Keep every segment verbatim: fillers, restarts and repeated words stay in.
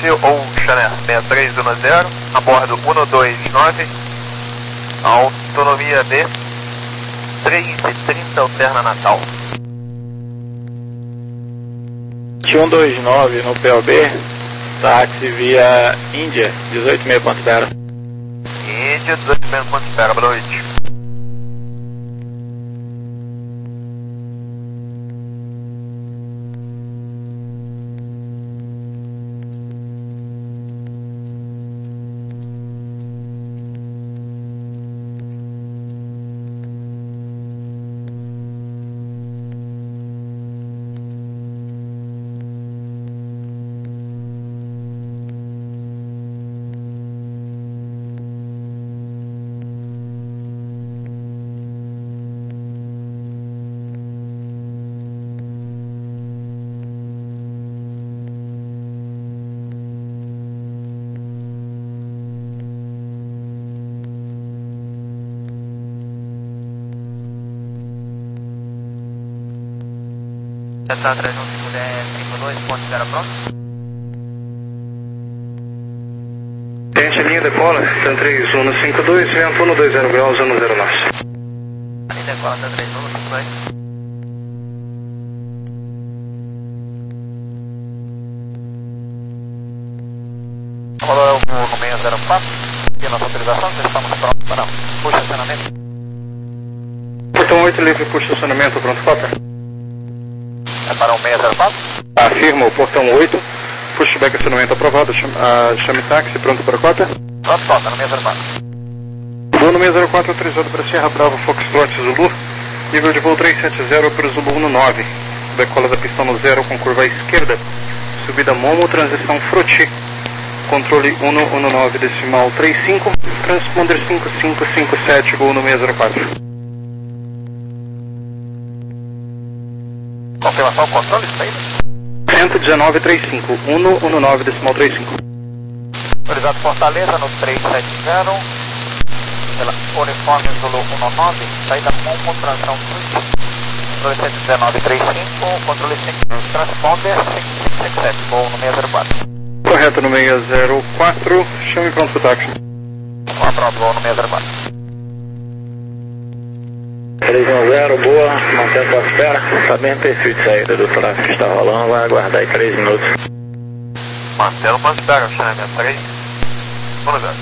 táxi ou Channel seis três um zero, a bordo um dois nove, autonomia de três e trinta Alterna Natal. um dois nove no P O B, táxi via Índia, dezoito meia ponto espera. Índia, dezoito meia ponto espera, boa noite. Central três um cinco dois, ponto zero pronto. Gente, linha decola, três um cinco dois, vento um dois zero graus, um zero nós. Linha decola, três um cinco dois. Valor é o seis zero quatro, aqui a nossa autorização, estamos prontos para puxo estacionamento. Portão oito livre por estacionamento, pronto, cota. É para o seis zero quatro? Afirma o portão oito, pushback acionamento aprovado, chame, uh, chame táxi, pronto para cota. Pronto, cota, no seis zero quatro. Voo no seis zero quatro, autorizado para Sierra Bravo, Foxtrot Zulu, nível de voo trezentos e setenta para Zulu dezanove, decola da pista no zero com curva à esquerda, subida Momo, transição Froti, controle um um nove decimal trinta e cinco, transponder cinco cinco cinco sete, voo no seis zero quatro. Confirmação, controle, saída. cento e dezenove trinta e cinco, um um nove decimal trinta e cinco. Autorizado Fortaleza no trezentos e setenta, pela uniforme Zulu um nove, saída Momo, transição Froti, controle cento e dezenove trinta e cinco, controle cinco, transponder cinco cinco cinco sete, voo no seis zero quatro. Correto no seis zero quatro, chame pronto para o táxi. Uma pronto, voo no seis zero quatro. três um zero, boa, mantendo a espera, está bem perfil de saída do tráfego, está rolando, vai aguardar aí três minutos. Mantendo uma espera, Channel três um zero.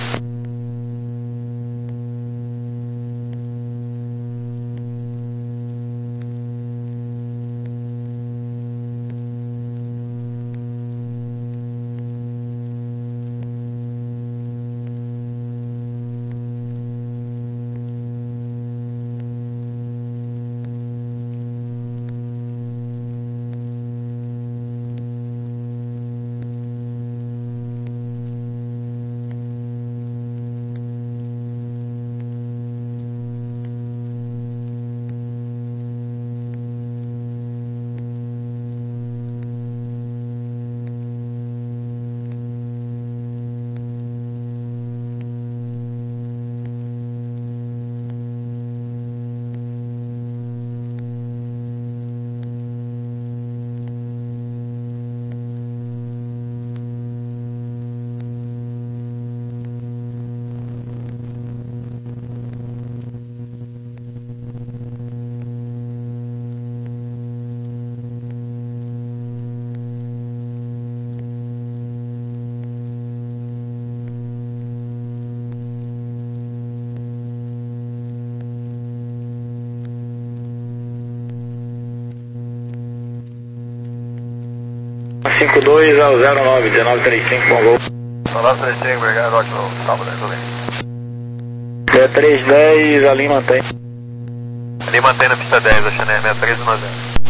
cinco dois ao zero nove, dezenove trinta e cinco, bom voo. dezenove trinta e cinco, obrigado, ótimo, salve, tudo bem. É três dez, ali mantém. Ali mantém na pista dez, a Channel seis três um zero.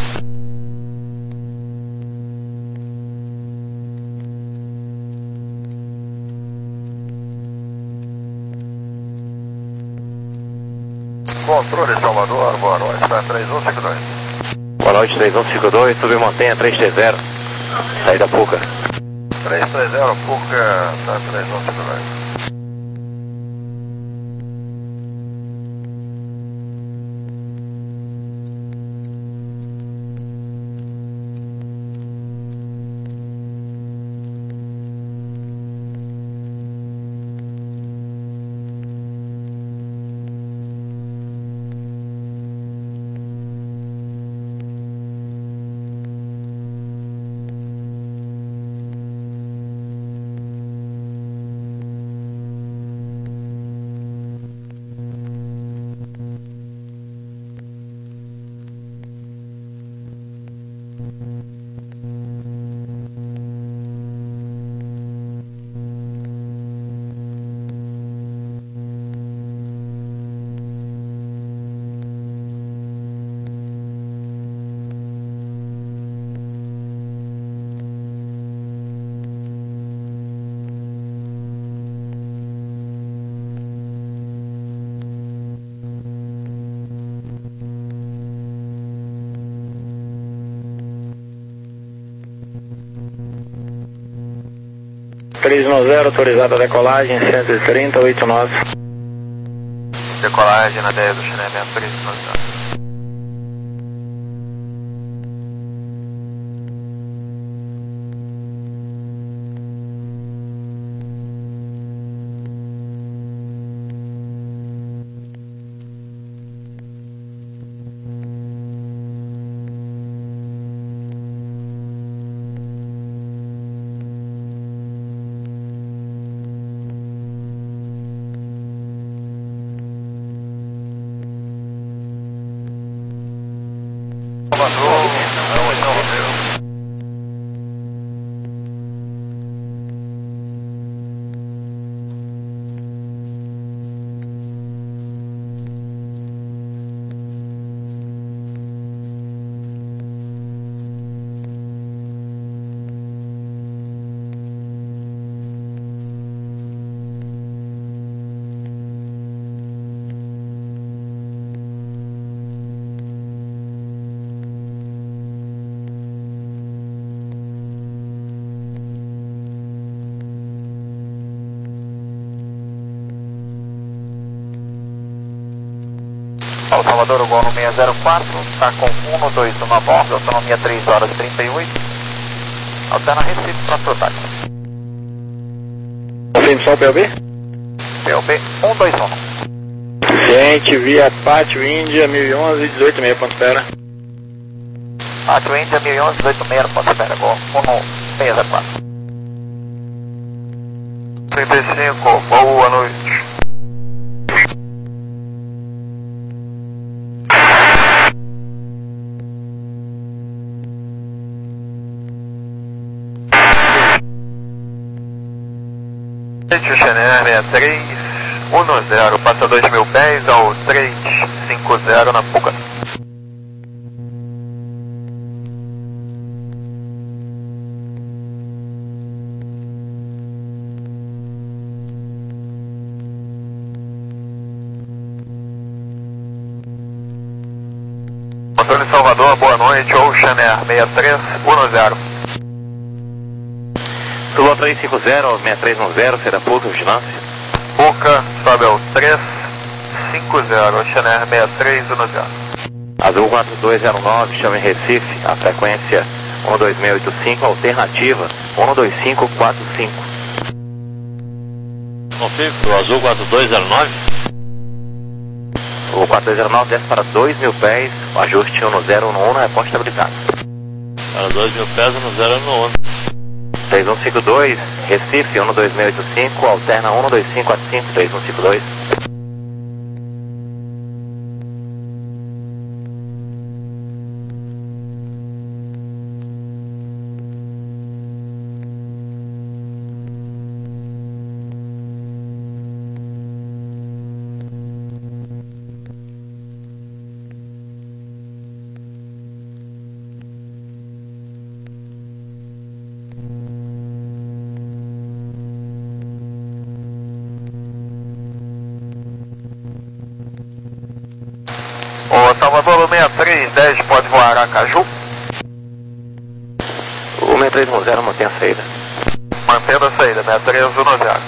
Controle Salvador, boa noite, está três um cinco dois. Boa noite, três um cinco dois, submantenha três três zero, saída Puca. três três zero, Puca, está três um cinco dois. três um zero, autorizada a decolagem, cento e trinta, oito nove. Decolagem na ideia do Cheyenne três um zero. Paulo Salvador, o Gol no seis zero quatro, está com um dois um a bordo, autonomia três horas e trinta e oito, alterna Recife para Sotaque. Confirme só o P O B? P O B um dois um. Ciente, via Pátio Índia, mil e onze, dezoito meia, ponto espera. Pátio Índia, mil e onze, dezoito meia, ponto espera, Gol um no seis zero quatro. trinta e cinco, boa noite. Cheyenne sessenta e três, um zero, passa dois mil pés ao três cinco zero na Puca. Controle Salvador, boa noite, ou Cheyenne sessenta e três, um zero. Lua três cinco zero, seis três um zero, será Puca, vigilância. Puca, sobe ao três cinco zero, Cheyenne sessenta e três, um zero. Azul quatro dois zero nove, chama em Recife, a frequência um dois seis oito cinco, alternativa um dois cinco quatro cinco. Confirme para o Azul quatro dois zero nove. O quatro dois zero nove desce para dois mil pés, o ajuste um zero um na reposta estabilizado. Para dois mil pés, um zero um um. três um cinco dois, Recife, um dois seis oito cinco, alterna um dois cinco quatro cinco, três um cinco dois. O Salvador, o sessenta e três dez pode voar Aracaju? O seis três um zero mantém a saída. Mantendo a saída, sessenta e três um zero.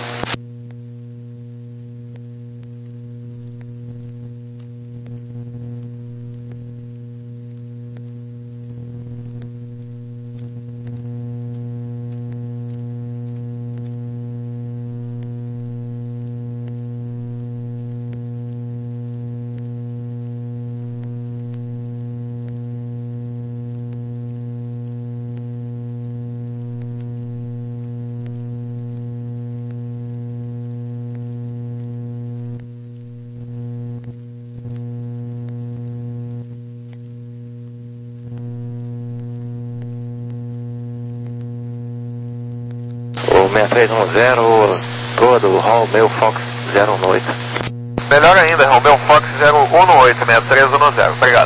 seis três um zero, Proa do Romeo Fox zero um oito. Melhor ainda, Romeo Fox zero um oito, sessenta e três um zero, obrigado.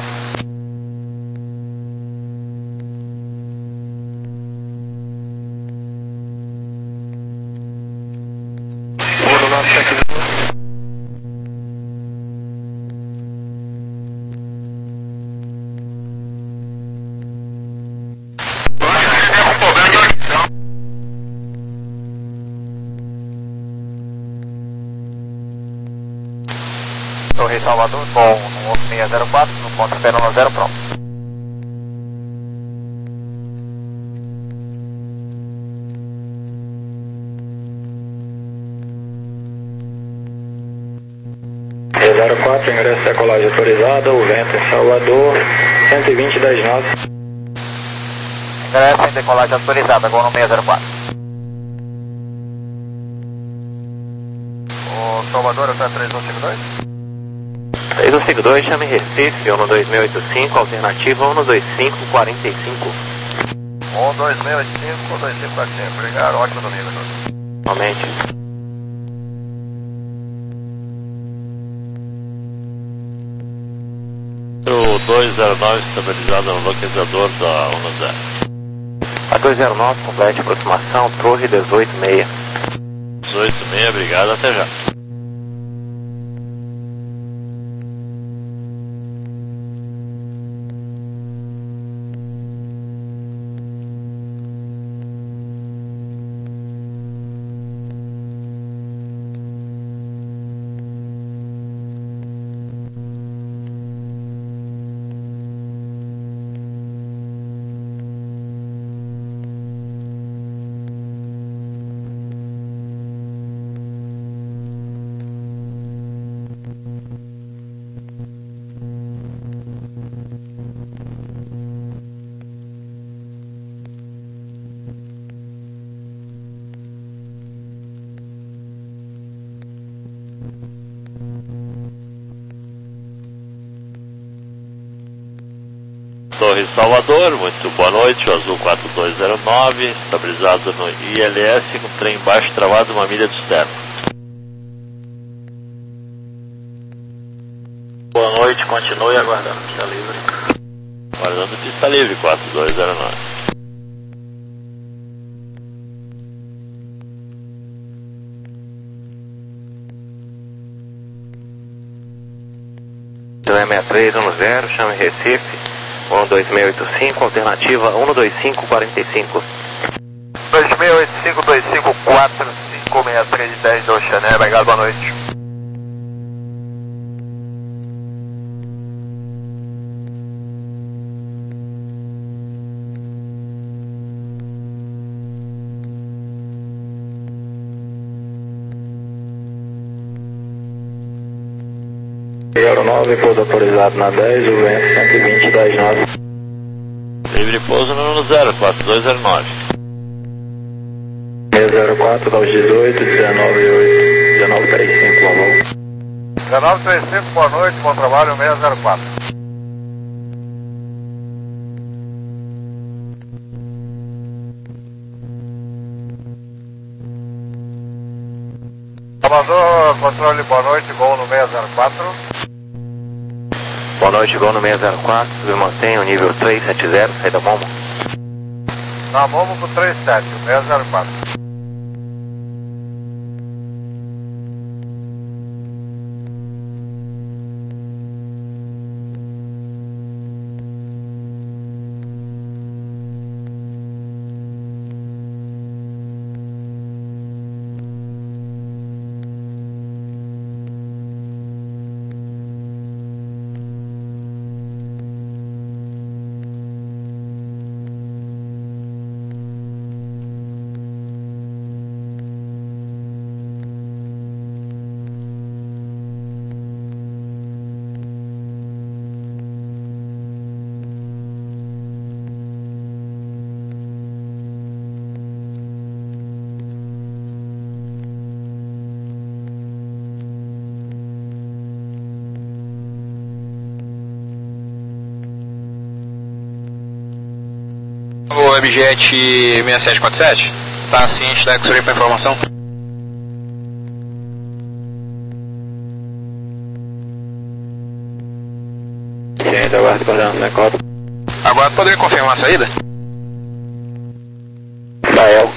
Torre Salvador, bom, no seis zero quatro, no ponto esperando zero, pronto. zero quatro, ingresso de decolagem autorizada, o vento em Salvador, cento e vinte, dez nove. Ingresso em decolagem autorizada, agora no seis zero quatro. O Salvador, até três um cinco dois? três um cinco dois, chame Recife, um dois seis oito cinco, alternativa um dois cinco quatro cinco. um dois seis oito cinco, um dois cinco quatro cinco, obrigado, ótimo domingo. Somente. O dois zero nove estabilizado no localizador da um zero. A dois zero nove, complete aproximação, torre dezoito seis. dezoito seis, obrigado, até já. Torre Salvador, muito boa noite, o Azul quatro dois zero nove, estabilizado no I L S com trem embaixo travado uma milha de externo. Boa noite, continue aguardando pista livre. Aguardando pista livre, quatro dois zero nove. seis três um zero, chame Recife, um dois seis oito cinco, alternativa um dois cinco quatro cinco. dois seis oito cinco, dois cinco quatro cinco, seis três dez do Xané, obrigado, boa noite. zero nove, pouso autorizado na dez, o vento cento e vinte, dez nove. Livre pouso no zero, quatro dois zero nove. seis zero quatro, dá os dezoito, dezenove oito, dezenove trinta e cinco, vamos. dezenove trinta e cinco, boa noite, bom trabalho, seis zero quatro. Salvador, controle, boa noite, gol no seis zero quatro. Boa noite, gol no seis zero quatro, submantém o nível três sete zero, saída Momo. Na Momo pro três sete, seis zero quatro. O Webjet seis sete quatro sete? Tá sim, está aqui para informação. Gente, aguarde coordenando na Copa. Agora poderia confirmar a saída? Rael.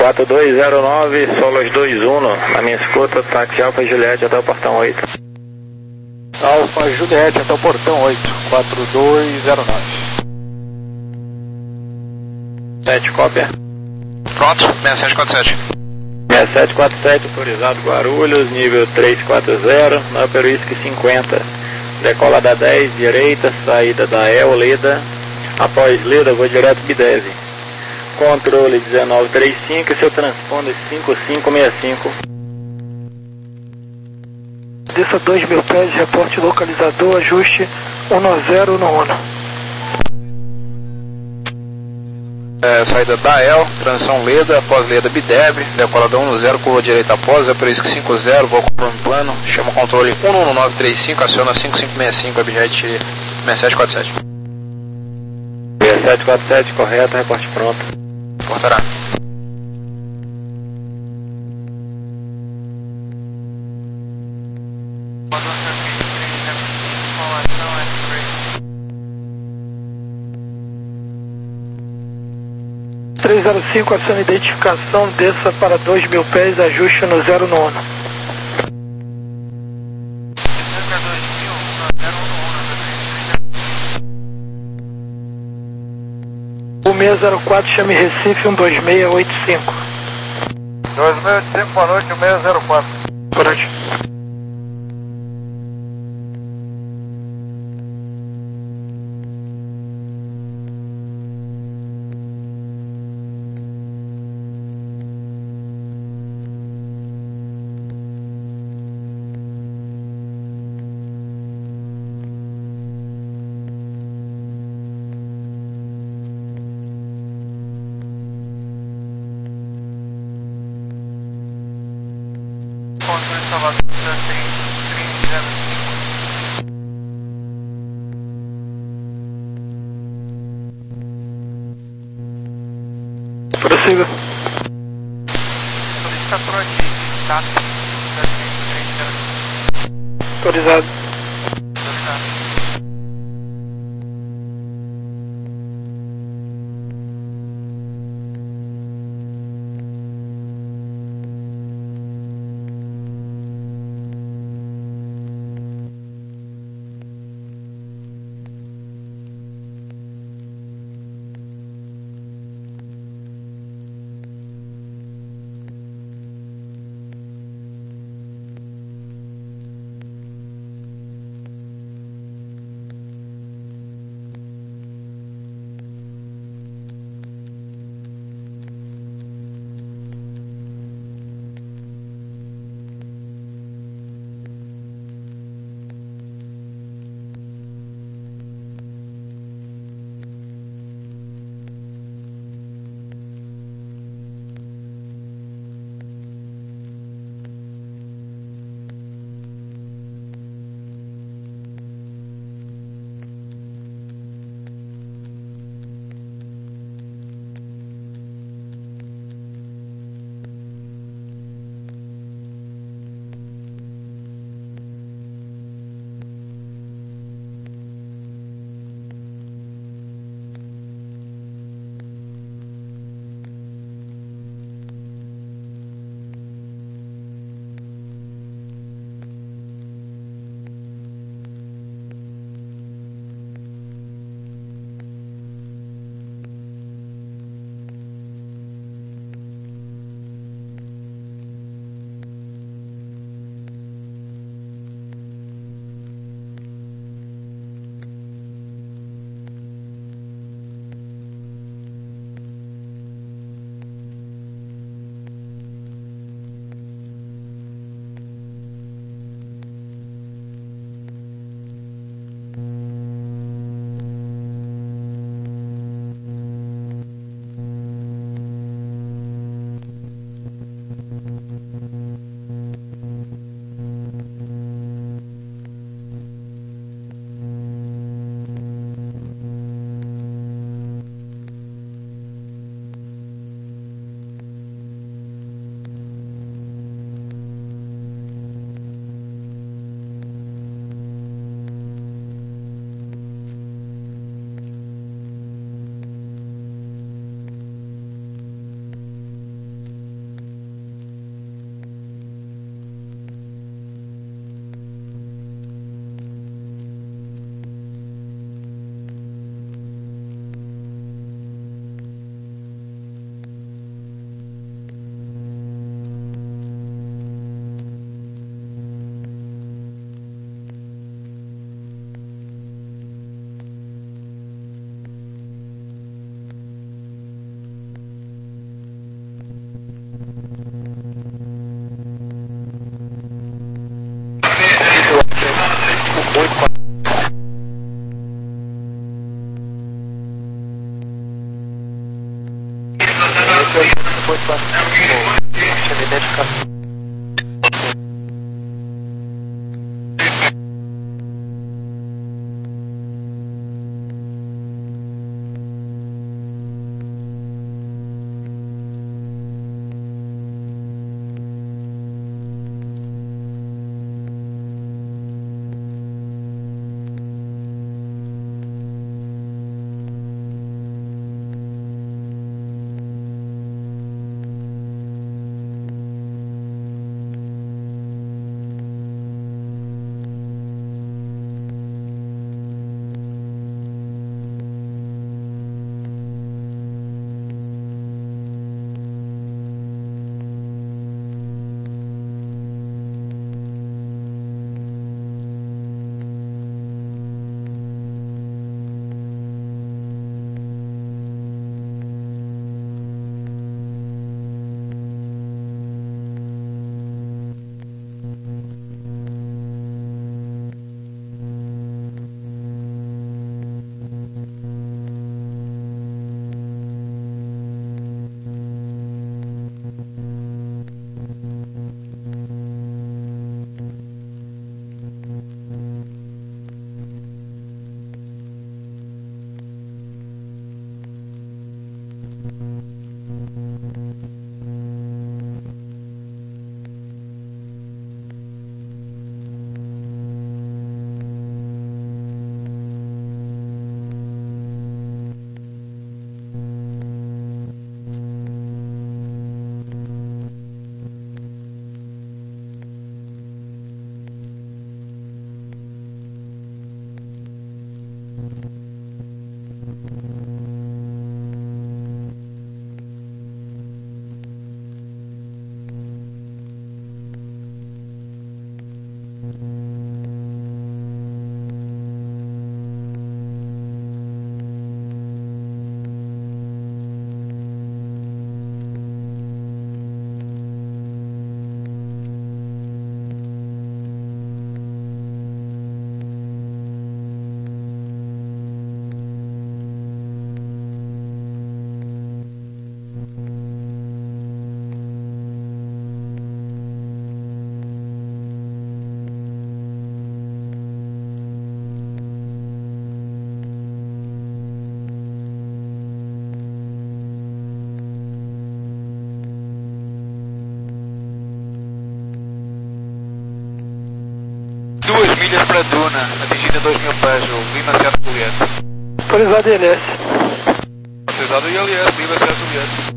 quatro dois zero nove, Solas dois um, na minha escuta, táxi Alfa Juliette até o portão oito. Alfa Juliette até o portão oito, quatro dois zero nove. sete, cópia. Pronto, seis sete quatro sete. seis sete quatro sete, autorizado Guarulhos, nível trezentos e quarenta, na Upper Whisky cinquenta. Decola da dez, direita, saída da El, Leda. Após Leda, vou direto B dez. Controle dezenove trinta e cinco, seu transponder cinco cinco seis cinco. Desça dois mil pés, reporte localizador, ajuste um zero no ONU. É, saída da El, transição Leda, após Leda B D E B, decola da um zero, curva direita após, é por isso que cinco zero, vou com o plano, chama o controle um um nove três cinco, aciona cinco cinco seis cinco, objeto seis sete quatro sete. seis sete quatro sete, correto, reporte pronto. Portará. três zero cinco, aciona identificação, desça para dois mil pés, ajuste no zero no ONU. O seis zero quatro, chame Recife um dois seis oito cinco. dois mil e oito cinco, boa noite, seis zero quatro. Boa noite. Prossiga. Solicitação de táxi Autorizado. oito quatro cinco, C D dez K. Duas milhas para Duna, atingindo dois mil pés, o Lima Sierra Juliette. Autorizado I L S. Autorizado I L S, Lima Sierra Juliette.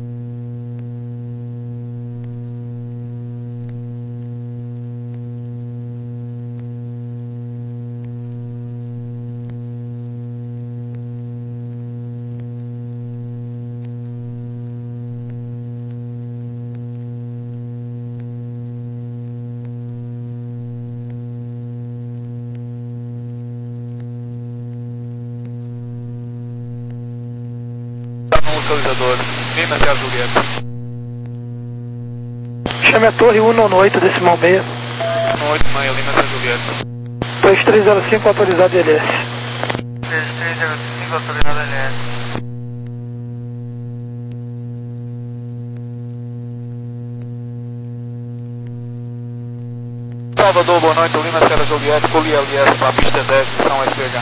Localizador, Lima Sierra Juliette. Chame a torre um nove oito, decimal meia. um oito meia, Lima Sierra Juliette. dois três zero cinco, autorizado I L S. dois três zero cinco, autorizado I L S. Salvador, boa noite, Lima Sierra Juliette, com I L S para a pista dez, missão S P H.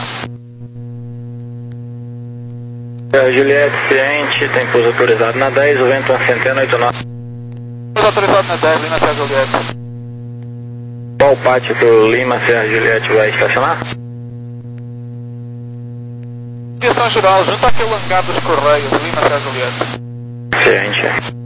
Juliette, ciente, tem pouso autorizado na dez, o vento Centena oito nove. Pouso autorizado na dez, Lima Sierra Juliette. Qual pátio que o Lima Sierra Juliette vai estacionar? Direção geral, junto àquele hangar dos Correios, Lima Sierra Juliette. Ciente.